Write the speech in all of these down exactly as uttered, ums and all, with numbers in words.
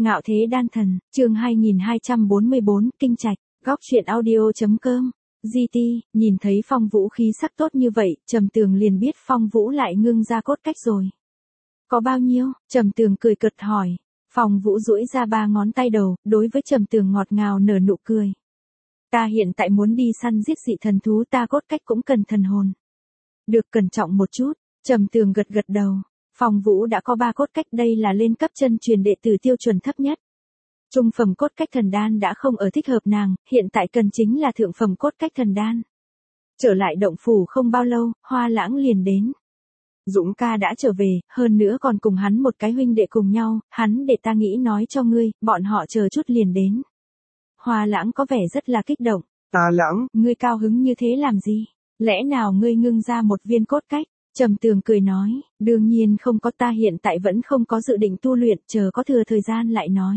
Ngạo thế đan thần, chương hai nghìn hai trăm bốn mươi bốn, Kinh Trạch, góc truyện audio chấm com. giê tê, nhìn thấy Phong Vũ khí sắc tốt như vậy, Trầm Tường liền biết Phong Vũ lại ngưng ra cốt cách rồi. Có bao nhiêu? Trầm Tường cười cợt hỏi. Phong Vũ duỗi ra ba ngón tay đầu, đối với Trầm Tường ngọt ngào nở nụ cười. Ta hiện tại muốn đi săn giết dị thần thú, ta cốt cách cũng cần thần hồn. Được, cẩn trọng một chút. Trầm Tường gật gật đầu. Phong Vũ đã có ba cốt cách, đây là lên cấp chân truyền đệ tử tiêu chuẩn thấp nhất. Trung phẩm cốt cách thần đan đã không ở thích hợp nàng, hiện tại cần chính là thượng phẩm cốt cách thần đan. Trở lại động phủ không bao lâu, Hoa Lãng liền đến. Dũng ca đã trở về, hơn nữa còn cùng hắn một cái huynh đệ cùng nhau, hắn để ta nghĩ nói cho ngươi, bọn họ chờ chút liền đến. Hoa Lãng có vẻ rất là kích động. Ta Lãng, ngươi cao hứng như thế làm gì? Lẽ nào ngươi ngưng ra một viên cốt cách? Trầm Tường cười nói, đương nhiên không có, ta hiện tại vẫn không có dự định tu luyện, chờ có thừa thời gian lại nói.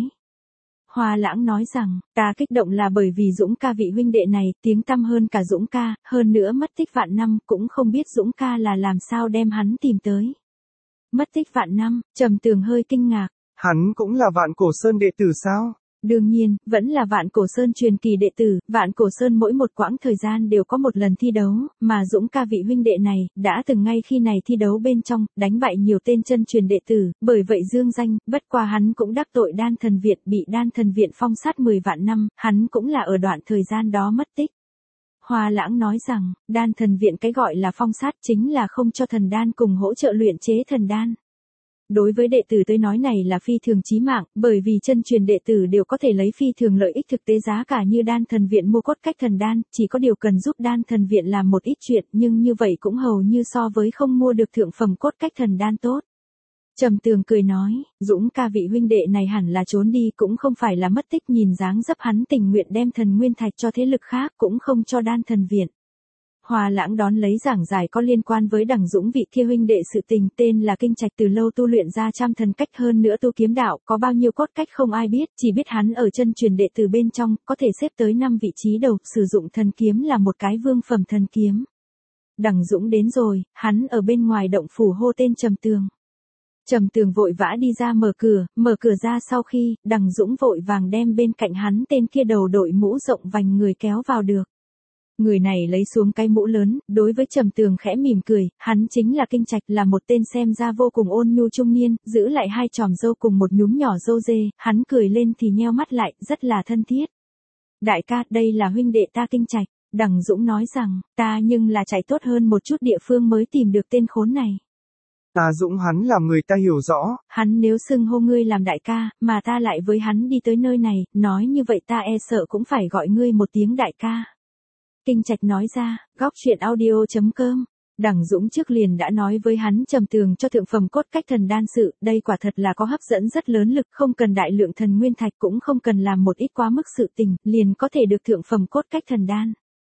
Hoa Lãng nói rằng, ta kích động là bởi vì Dũng ca vị huynh đệ này, tiếng tăm hơn cả Dũng ca, hơn nữa mất tích vạn năm, cũng không biết Dũng ca là làm sao đem hắn tìm tới. Mất tích vạn năm, Trầm Tường hơi kinh ngạc. Hắn cũng là Vạn Cổ Sơn đệ tử sao? Đương nhiên, vẫn là Vạn Cổ Sơn truyền kỳ đệ tử, Vạn Cổ Sơn mỗi một quãng thời gian đều có một lần thi đấu, mà Dũng ca vị huynh đệ này, đã từng ngay khi này thi đấu bên trong, đánh bại nhiều tên chân truyền đệ tử, bởi vậy dương danh, bất qua hắn cũng đắc tội Đan Thần Viện, bị Đan Thần Viện phong sát mười vạn năm, hắn cũng là ở đoạn thời gian đó mất tích. Hoa Lãng nói rằng, Đan Thần Viện cái gọi là phong sát chính là không cho thần đan cùng hỗ trợ luyện chế thần đan. Đối với đệ tử tới nói này là phi thường chí mạng, bởi vì chân truyền đệ tử đều có thể lấy phi thường lợi ích thực tế giá cả như Đan Thần Viện mua cốt cách thần đan, chỉ có điều cần giúp Đan Thần Viện làm một ít chuyện, nhưng như vậy cũng hầu như so với không mua được thượng phẩm cốt cách thần đan tốt. Trầm Tường cười nói, Dũng ca vị huynh đệ này hẳn là trốn đi, cũng không phải là mất tích, nhìn dáng dấp hắn tình nguyện đem thần nguyên thạch cho thế lực khác, cũng không cho Đan Thần Viện. Hoa Lãng đón lấy giảng giải có liên quan với Đằng Dũng vị kia huynh đệ sự tình, tên là Kinh Trạch, từ lâu tu luyện ra trăm thần cách, hơn nữa tu kiếm đạo, có bao nhiêu cốt cách không ai biết, chỉ biết hắn ở chân truyền đệ tử bên trong, có thể xếp tới năm vị trí đầu, sử dụng thần kiếm là một cái vương phẩm thần kiếm. Đằng Dũng đến rồi, hắn ở bên ngoài động phủ hô tên Trầm Tường. Trầm Tường vội vã đi ra mở cửa, mở cửa ra sau khi, Đằng Dũng vội vàng đem bên cạnh hắn tên kia đầu đội mũ rộng vành người kéo vào được. Người này lấy xuống cái mũ lớn, đối với Trầm Tường khẽ mỉm cười, hắn chính là Kinh Trạch, là một tên xem ra vô cùng ôn nhu trung niên, giữ lại hai chòm râu cùng một nhúm nhỏ râu dê, hắn cười lên thì nheo mắt lại, rất là thân thiết. Đại ca, đây là huynh đệ ta Kinh Trạch. Đằng Dũng nói rằng, ta nhưng là chạy tốt hơn một chút địa phương mới tìm được tên khốn này. Ta Dũng hắn làm người ta hiểu rõ. Hắn nếu xưng hô ngươi làm đại ca, mà ta lại với hắn đi tới nơi này, nói như vậy ta e sợ cũng phải gọi ngươi một tiếng đại ca. Kinh Trạch nói ra, góc truyện audio chấm com. Đằng Dũng trước liền đã nói với hắn Trầm Tường cho thượng phẩm cốt cách thần đan sự, đây quả thật là có hấp dẫn rất lớn lực, không cần đại lượng thần nguyên thạch, cũng không cần làm một ít quá mức sự tình, liền có thể được thượng phẩm cốt cách thần đan.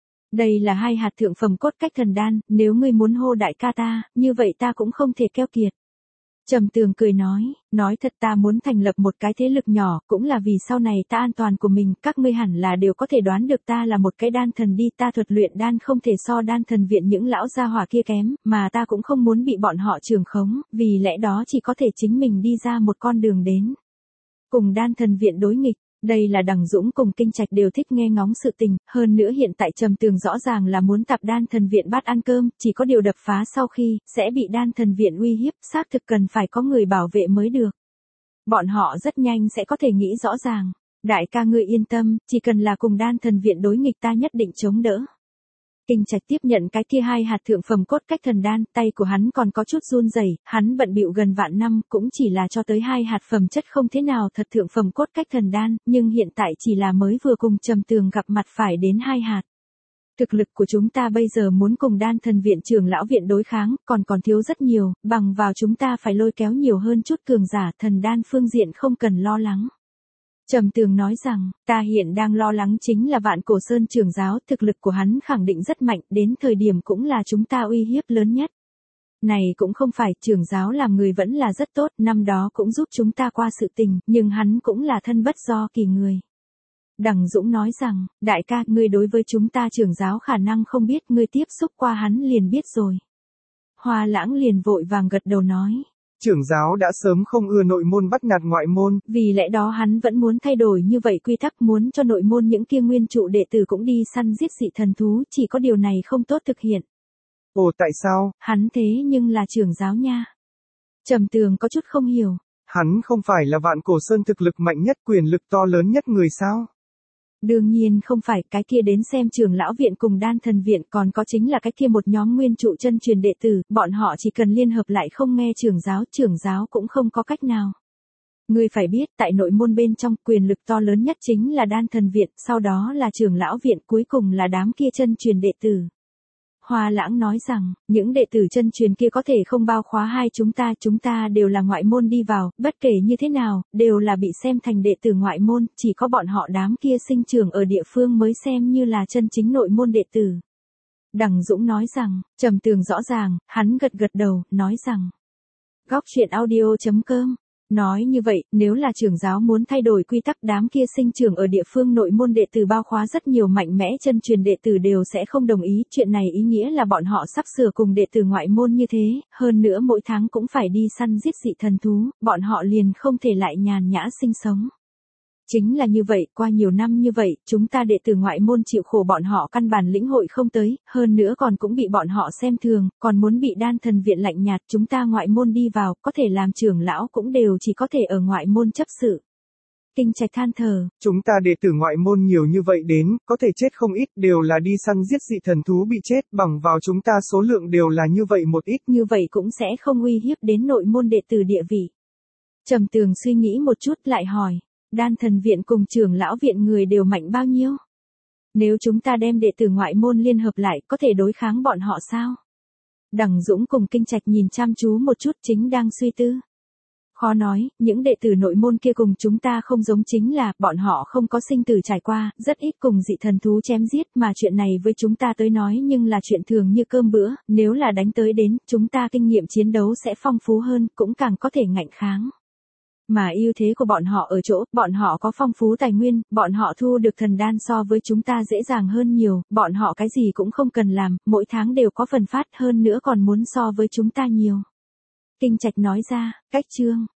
Đây là hai hạt thượng phẩm cốt cách thần đan, nếu ngươi muốn hô đại ca ta, như vậy ta cũng không thể keo kiệt. Trầm Tường cười nói, nói thật ta muốn thành lập một cái thế lực nhỏ, cũng là vì sau này ta an toàn của mình, các ngươi hẳn là đều có thể đoán được ta là một cái đan thần đi, ta thuật luyện đan không thể so Đan Thần Viện những lão gia hỏa kia kém, mà ta cũng không muốn bị bọn họ trường khống, vì lẽ đó chỉ có thể chính mình đi ra một con đường đến. Cùng Đan Thần Viện đối nghịch. Đây là Đằng Dũng cùng Kinh Trạch đều thích nghe ngóng sự tình, hơn nữa hiện tại Trầm Tường rõ ràng là muốn tập Đan Thần Viện bắt ăn cơm, chỉ có điều đập phá sau khi, sẽ bị Đan Thần Viện uy hiếp, xác thực cần phải có người bảo vệ mới được. Bọn họ rất nhanh sẽ có thể nghĩ rõ ràng, đại ca ngươi yên tâm, chỉ cần là cùng Đan Thần Viện đối nghịch ta nhất định chống đỡ. Kinh Trạch tiếp nhận cái kia hai hạt thượng phẩm cốt cách thần đan, tay của hắn còn có chút run rẩy, hắn bận bịu gần vạn năm, cũng chỉ là cho tới hai hạt phẩm chất không thế nào thật thượng phẩm cốt cách thần đan, nhưng hiện tại chỉ là mới vừa cùng Trầm Tường gặp mặt phải đến hai hạt. Thực lực của chúng ta bây giờ muốn cùng Đan Thần Viện trưởng lão viện đối kháng, còn còn thiếu rất nhiều, bằng vào chúng ta phải lôi kéo nhiều hơn chút cường giả, thần đan phương diện không cần lo lắng. Trầm Tường nói rằng, ta hiện đang lo lắng chính là Vạn Cổ Sơn trưởng giáo, thực lực của hắn khẳng định rất mạnh, đến thời điểm cũng là chúng ta uy hiếp lớn nhất. Này cũng không phải, trưởng giáo làm người vẫn là rất tốt, năm đó cũng giúp chúng ta qua sự tình, nhưng hắn cũng là thân bất do kỳ người. Đằng Dũng nói rằng, đại ca, ngươi đối với chúng ta trưởng giáo khả năng không biết, ngươi tiếp xúc qua hắn liền biết rồi. Hoa Lãng liền vội vàng gật đầu nói. Trưởng giáo đã sớm không ưa nội môn bắt nạt ngoại môn. Vì lẽ đó hắn vẫn muốn thay đổi như vậy quy tắc, muốn cho nội môn những kia nguyên trụ đệ tử cũng đi săn giết dị thần thú, chỉ có điều này không tốt thực hiện. Ồ tại sao? Hắn thế nhưng là trưởng giáo nha. Trầm Tường có chút không hiểu. Hắn không phải là Vạn Cổ Sơn thực lực mạnh nhất, quyền lực to lớn nhất người sao? Đương nhiên không phải, cái kia đến xem trưởng lão viện cùng đan thần viện, còn có chính là cái kia một nhóm nguyên trụ chân truyền đệ tử, bọn họ chỉ cần liên hợp lại không nghe trưởng giáo, trưởng giáo cũng không có cách nào. Ngươi phải biết, tại nội môn bên trong, quyền lực to lớn nhất chính là đan thần viện, sau đó là trưởng lão viện, cuối cùng là đám kia chân truyền đệ tử. Hoa Lãng nói rằng, những đệ tử chân truyền kia có thể không bao khóa hai chúng ta, chúng ta đều là ngoại môn đi vào, bất kể như thế nào, đều là bị xem thành đệ tử ngoại môn, chỉ có bọn họ đám kia sinh trưởng ở địa phương mới xem như là chân chính nội môn đệ tử. Đằng Dũng nói rằng, Trầm Tường rõ ràng, hắn gật gật đầu, nói rằng, góc truyện audio chấm com. Nói như vậy, nếu là trưởng giáo muốn thay đổi quy tắc, đám kia sinh trưởng ở địa phương nội môn đệ tử bao khóa rất nhiều mạnh mẽ chân truyền đệ tử đều sẽ không đồng ý, chuyện này ý nghĩa là bọn họ sắp sửa cùng đệ tử ngoại môn như thế, hơn nữa mỗi tháng cũng phải đi săn giết dị thần thú, bọn họ liền không thể lại nhàn nhã sinh sống. Chính là như vậy, qua nhiều năm như vậy, chúng ta đệ tử ngoại môn chịu khổ bọn họ căn bản lĩnh hội không tới, hơn nữa còn cũng bị bọn họ xem thường, còn muốn bị đan thần viện lạnh nhạt, chúng ta ngoại môn đi vào, có thể làm trưởng lão cũng đều chỉ có thể ở ngoại môn chấp sự. Kinh Trạch than thở. Chúng ta đệ tử ngoại môn nhiều như vậy đến, có thể chết không ít, đều là đi săn giết dị thần thú bị chết, bằng vào chúng ta số lượng đều là như vậy một ít. Như vậy cũng sẽ không uy hiếp đến nội môn đệ tử địa vị. Trầm Tường suy nghĩ một chút lại hỏi. Đan thần viện cùng trưởng lão viện người đều mạnh bao nhiêu? Nếu chúng ta đem đệ tử ngoại môn liên hợp lại, có thể đối kháng bọn họ sao? Đằng Dũng cùng Kinh Trạch nhìn chăm chú một chút, chính đang suy tư. Khó nói, những đệ tử nội môn kia cùng chúng ta không giống, chính là, bọn họ không có sinh tử trải qua, rất ít cùng dị thần thú chém giết, mà chuyện này với chúng ta tới nói nhưng là chuyện thường như cơm bữa, nếu là đánh tới đến, chúng ta kinh nghiệm chiến đấu sẽ phong phú hơn, cũng càng có thể ngạnh kháng. Mà ưu thế của bọn họ ở chỗ, bọn họ có phong phú tài nguyên, bọn họ thu được thần đan so với chúng ta dễ dàng hơn nhiều, bọn họ cái gì cũng không cần làm, mỗi tháng đều có phần phát, hơn nữa còn muốn so với chúng ta nhiều. Kinh Trạch nói ra, cách chương.